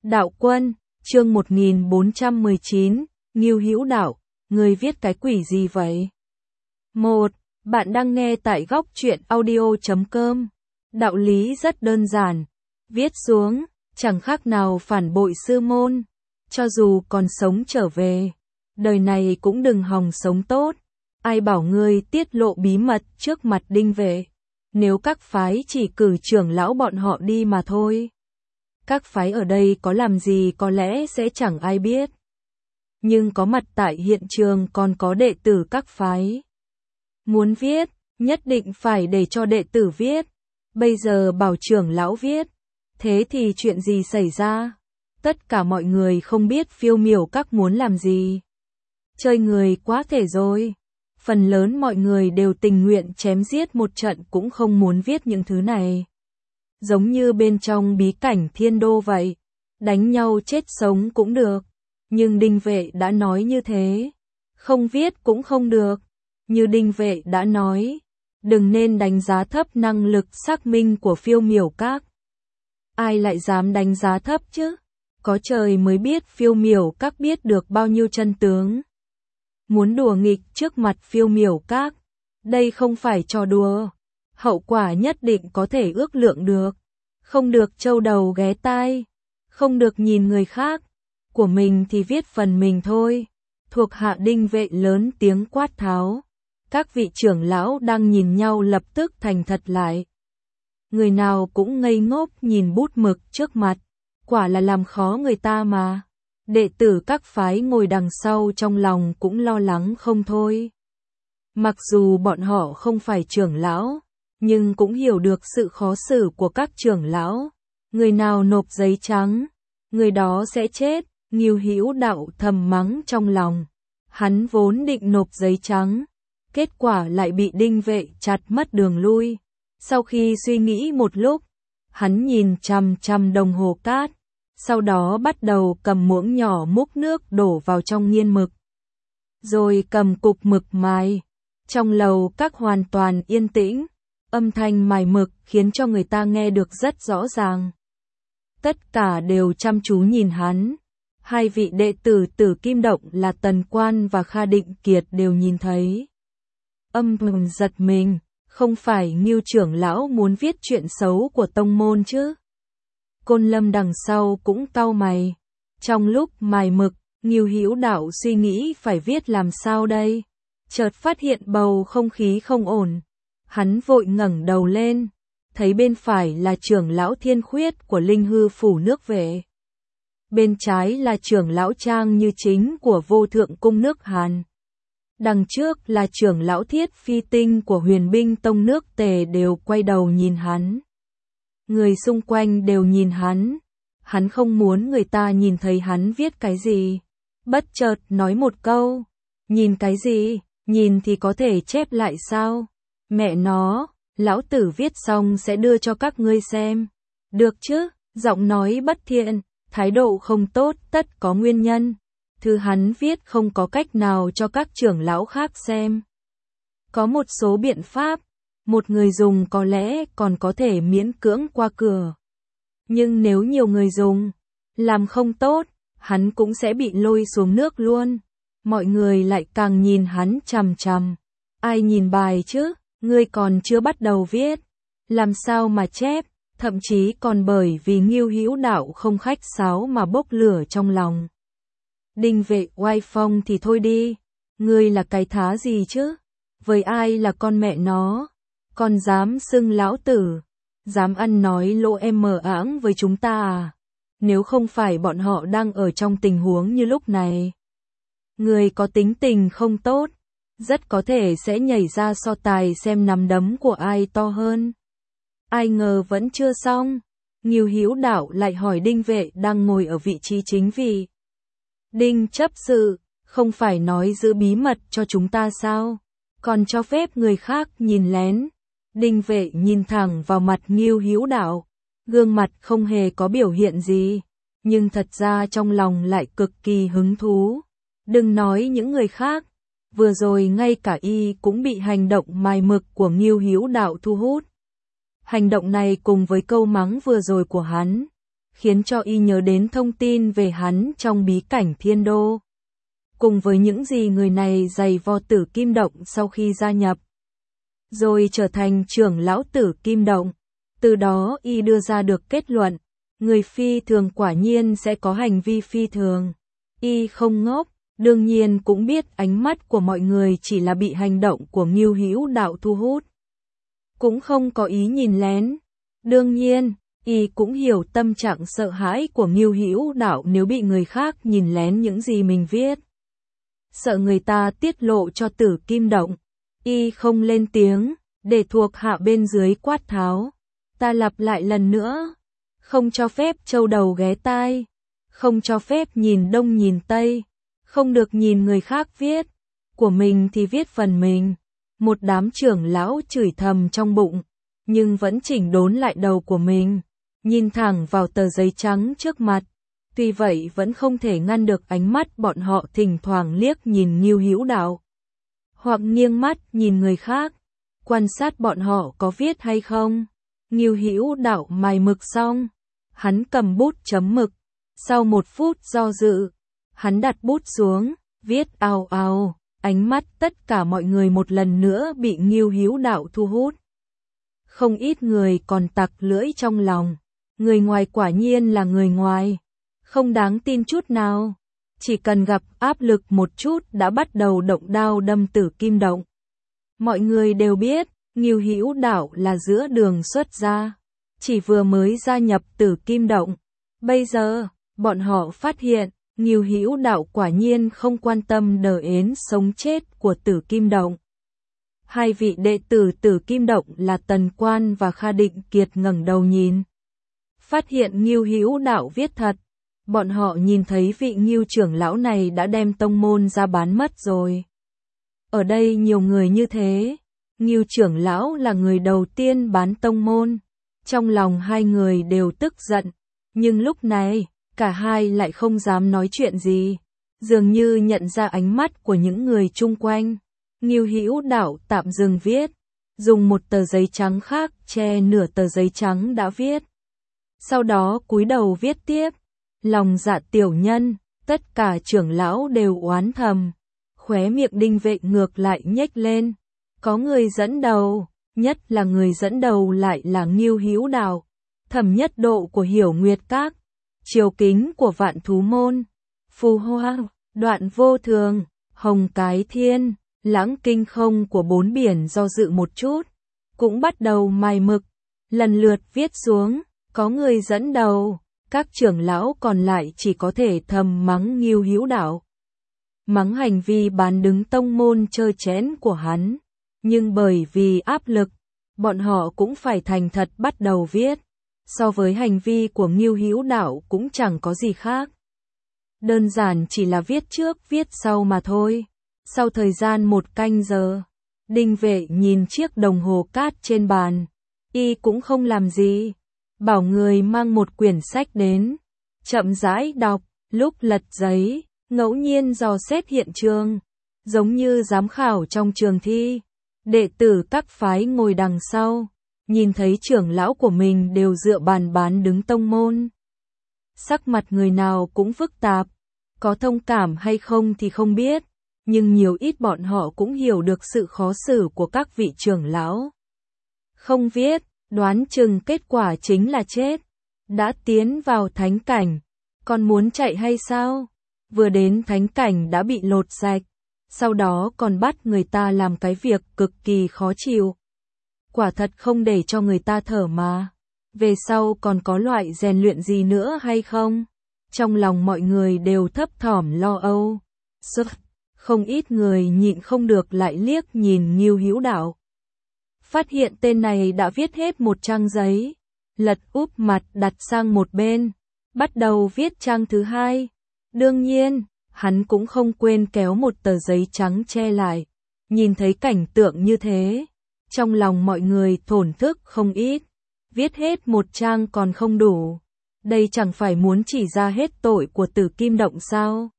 Đạo Quân, chương 1419, Ngưu Hữu Đạo, người viết cái quỷ gì vậy? 1. Bạn đang nghe tại góc truyện audio.com. Đạo lý rất đơn giản. Viết xuống, chẳng khác nào phản bội sư môn. Cho dù còn sống trở về, đời này cũng đừng hòng sống tốt. Ai bảo ngươi tiết lộ bí mật trước mặt Đinh Vệ? Nếu các phái chỉ cử trưởng lão bọn họ đi mà thôi. Các phái ở đây có làm gì có lẽ sẽ chẳng ai biết. Nhưng có mặt tại hiện trường còn có đệ tử các phái. Muốn viết, nhất định phải để cho đệ tử viết. Bây giờ bảo trưởng lão viết. Thế thì chuyện gì xảy ra? Tất cả mọi người không biết Phiêu Miểu Các muốn làm gì. Chơi người quá thể rồi. Phần lớn mọi người đều tình nguyện chém giết một trận cũng không muốn viết những thứ này. Giống như bên trong bí cảnh Thiên Đô vậy. Đánh nhau chết sống cũng được. Nhưng Đinh Vệ đã nói như thế. Không viết cũng không được. Như Đinh Vệ đã nói. Đừng nên đánh giá thấp năng lực xác minh của Phiêu Miểu Các. Ai lại dám đánh giá thấp chứ? Có trời mới biết Phiêu Miểu Các biết được bao nhiêu chân tướng. Muốn đùa nghịch trước mặt Phiêu Miểu Các. Đây không phải trò đùa. Hậu quả nhất định có thể ước lượng được. Không được trâu đầu ghé tai. Không được nhìn người khác. Của mình thì viết phần mình thôi. Thuộc hạ Đinh Vệ lớn tiếng quát tháo. Các vị trưởng lão đang nhìn nhau lập tức thành thật lại. Người nào cũng ngây ngốc nhìn bút mực trước mặt. Quả là làm khó người ta mà. Đệ tử các phái ngồi đằng sau trong lòng cũng lo lắng không thôi. Mặc dù bọn họ không phải trưởng lão, nhưng cũng hiểu được sự khó xử của các trưởng lão. Người nào nộp giấy trắng, người đó sẽ chết. Ngưu Hữu Đạo thầm mắng trong lòng. Hắn vốn định nộp giấy trắng, kết quả lại bị Đinh Vệ chặt mất đường lui. Sau khi suy nghĩ một lúc, hắn nhìn chằm chằm đồng hồ cát, sau đó bắt đầu cầm muỗng nhỏ múc nước đổ vào trong nghiên mực. Rồi cầm cục mực mài. Trong lầu các hoàn toàn yên tĩnh, âm thanh mài mực khiến cho người ta nghe được rất rõ ràng. Tất cả đều chăm chú nhìn hắn. Hai vị đệ tử Tử Kim Động là Tần Quan và Kha Định Kiệt đều nhìn thấy. Âm thầm giật mình, không phải Ngưu trưởng lão muốn viết chuyện xấu của tông môn chứ? Côn Lâm đằng sau cũng cau mày. Trong lúc mài mực, Ngưu Hữu Đạo suy nghĩ phải viết làm sao đây? Chợt phát hiện bầu không khí không ổn. Hắn vội ngẩng đầu lên, thấy bên phải là trưởng lão Thiên Khuyết của Linh Hư Phủ nước Vệ. Bên trái là trưởng lão Trang Như Chính của Vô Thượng Cung nước Hàn. Đằng trước là trưởng lão Thiết Phi Tinh của Huyền Binh Tông nước Tề đều quay đầu nhìn hắn. Người xung quanh đều nhìn hắn. Hắn không muốn người ta nhìn thấy hắn viết cái gì. Bất chợt nói một câu. Nhìn cái gì? Nhìn thì có thể chép lại sao? Mẹ nó, lão tử viết xong sẽ đưa cho các ngươi xem. Được chứ? Giọng nói bất thiện, thái độ không tốt tất có nguyên nhân. Thư hắn viết không có cách nào cho các trưởng lão khác xem. Có một số biện pháp, một người dùng có lẽ còn có thể miễn cưỡng qua cửa. Nhưng nếu nhiều người dùng, làm không tốt, hắn cũng sẽ bị lôi xuống nước luôn. Mọi người lại càng nhìn hắn chằm chằm. Ai nhìn bài chứ, ngươi còn chưa bắt đầu viết. Làm sao mà chép, thậm chí còn bởi vì Ngưu Hữu Đạo không khách sáo mà bốc lửa trong lòng. Đinh Vệ oai phong thì thôi đi, ngươi là cái thá gì chứ? Với ai là con mẹ nó? Còn dám xưng lão tử? Dám ăn nói lỗ em mờ áng với chúng ta à? Nếu không phải bọn họ đang ở trong tình huống như lúc này. Người có tính tình không tốt, rất có thể sẽ nhảy ra so tài xem nắm đấm của ai to hơn. Ai ngờ vẫn chưa xong, Ngưu Hữu Đạo lại hỏi Đinh Vệ đang ngồi ở vị trí chính vị. Đinh chấp sự, không phải nói giữ bí mật cho chúng ta sao? Còn cho phép người khác nhìn lén. Đinh Vệ nhìn thẳng vào mặt Ngưu Hữu Đạo, gương mặt không hề có biểu hiện gì, nhưng thật ra trong lòng lại cực kỳ hứng thú. Đừng nói những người khác, vừa rồi ngay cả y cũng bị hành động mài mực của Ngưu Hữu Đạo thu hút. Hành động này cùng với câu mắng vừa rồi của hắn, khiến cho y nhớ đến thông tin về hắn trong bí cảnh Thiên Đô. Cùng với những gì người này dày vò Tử Kim Động sau khi gia nhập, rồi trở thành trưởng lão Tử Kim Động. Từ đó y đưa ra được kết luận, người phi thường quả nhiên sẽ có hành vi phi thường. Y không ngốc, đương nhiên cũng biết ánh mắt của mọi người chỉ là bị hành động của Ngưu Hữu Đạo thu hút. Cũng không có ý nhìn lén. Đương nhiên, y cũng hiểu tâm trạng sợ hãi của Ngưu Hữu Đạo nếu bị người khác nhìn lén những gì mình viết. Sợ người ta tiết lộ cho Tử Kim Động. Y không lên tiếng, để thuộc hạ bên dưới quát tháo. Ta lặp lại lần nữa, không cho phép châu đầu ghé tai, không cho phép nhìn đông nhìn tây, không được nhìn người khác viết, của mình thì viết phần mình. Một đám trưởng lão chửi thầm trong bụng, nhưng vẫn chỉnh đốn lại đầu của mình, nhìn thẳng vào tờ giấy trắng trước mặt. Tuy vậy vẫn không thể ngăn được ánh mắt bọn họ thỉnh thoảng liếc nhìn Ngưu Hữu Đạo, hoặc nghiêng mắt nhìn người khác, quan sát bọn họ có viết hay không. Ngưu Hữu Đạo mài mực xong, hắn cầm bút chấm mực, sau 1 phút do dự, hắn đặt bút xuống, viết ào ào, ánh mắt tất cả mọi người một lần nữa bị Ngưu Hữu Đạo thu hút. Không ít người còn tặc lưỡi trong lòng, người ngoài quả nhiên là người ngoài, không đáng tin chút nào, chỉ cần gặp áp lực một chút đã bắt đầu động đao đâm Tử Kim Động. Mọi người đều biết, Ngưu Hữu Đạo là giữa đường xuất gia, chỉ vừa mới gia nhập Tử Kim Động. Bây giờ, bọn họ phát hiện, Ngưu Hữu Đạo quả nhiên không quan tâm đến sống chết của Tử Kim Động. Hai vị đệ tử Tử Kim Động là Tần Quan và Kha Định Kiệt ngẩng đầu nhìn, phát hiện Ngưu Hữu Đạo viết thật. Bọn họ nhìn thấy vị Ngưu trưởng lão này đã đem tông môn ra bán mất rồi. Ở đây nhiều người như thế, Ngưu trưởng lão là người đầu tiên bán tông môn. Trong lòng hai người đều tức giận, nhưng lúc này, cả hai lại không dám nói chuyện gì, dường như nhận ra ánh mắt của những người chung quanh. Ngưu Hữu Đạo tạm dừng viết, dùng một tờ giấy trắng khác che nửa tờ giấy trắng đã viết. Sau đó cúi đầu viết tiếp, lòng dạ tiểu nhân, tất cả trưởng lão đều oán thầm. Khóe miệng Đinh Vệ ngược lại nhếch lên, có người dẫn đầu, nhất là người dẫn đầu lại là Ngưu Hữu Đạo, thẩm nhất độ của Hiểu Nguyệt Các, triều kính của Vạn Thú Môn, Phù Hoa, Đoạn Vô Thường, Hồng Cái Thiên, Lãng Kinh Không của Bốn Biển do dự một chút, cũng bắt đầu mài mực, lần lượt viết xuống, có người dẫn đầu, các trưởng lão còn lại chỉ có thể thầm mắng Ngưu Hữu Đạo, mắng hành vi bán đứng tông môn trơ trẽn của hắn, nhưng bởi vì áp lực, bọn họ cũng phải thành thật bắt đầu viết. So với hành vi của Ngưu Hữu Đạo cũng chẳng có gì khác. Đơn giản chỉ là viết trước viết sau mà thôi. Sau thời gian 1 canh giờ, Đinh Vệ nhìn chiếc đồng hồ cát trên bàn. Y cũng không làm gì, bảo người mang một quyển sách đến, chậm rãi đọc, lúc lật giấy, ngẫu nhiên dò xét hiện trường, giống như giám khảo trong trường thi. Đệ tử các phái ngồi đằng sau, nhìn thấy trưởng lão của mình đều dựa bàn bán đứng tông môn. Sắc mặt người nào cũng phức tạp, có thông cảm hay không thì không biết, nhưng nhiều ít bọn họ cũng hiểu được sự khó xử của các vị trưởng lão. Không viết, đoán chừng kết quả chính là chết. Đã tiến vào thánh cảnh, còn muốn chạy hay sao? Vừa đến thánh cảnh đã bị lột sạch, sau đó còn bắt người ta làm cái việc cực kỳ khó chịu. Quả thật không để cho người ta thở mà. Về sau còn có loại rèn luyện gì nữa hay không? Trong lòng mọi người đều thấp thỏm lo âu. Không ít người nhịn không được lại liếc nhìn Ngưu Hữu Đạo. Phát hiện tên này đã viết hết một trang giấy, lật úp mặt đặt sang một bên, bắt đầu viết trang thứ hai. Đương nhiên, hắn cũng không quên kéo một tờ giấy trắng che lại. Nhìn thấy cảnh tượng như thế, trong lòng mọi người thổn thức không ít. Viết hết một trang còn không đủ. Đây chẳng phải muốn chỉ ra hết tội của Tử Kim Động sao?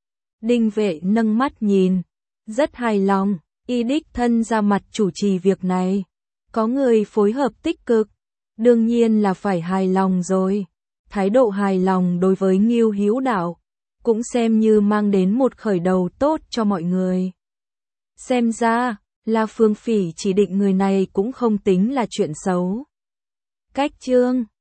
Đinh Vệ nâng mắt nhìn, rất hài lòng, y đích thân ra mặt chủ trì việc này. Có người phối hợp tích cực, đương nhiên là phải hài lòng rồi. thái độ hài lòng đối với Ngưu Hữu Đạo, cũng xem như mang đến một khởi đầu tốt cho mọi người. Xem ra, La Phương Phỉ chỉ định người này cũng không tính là chuyện xấu. Cách chương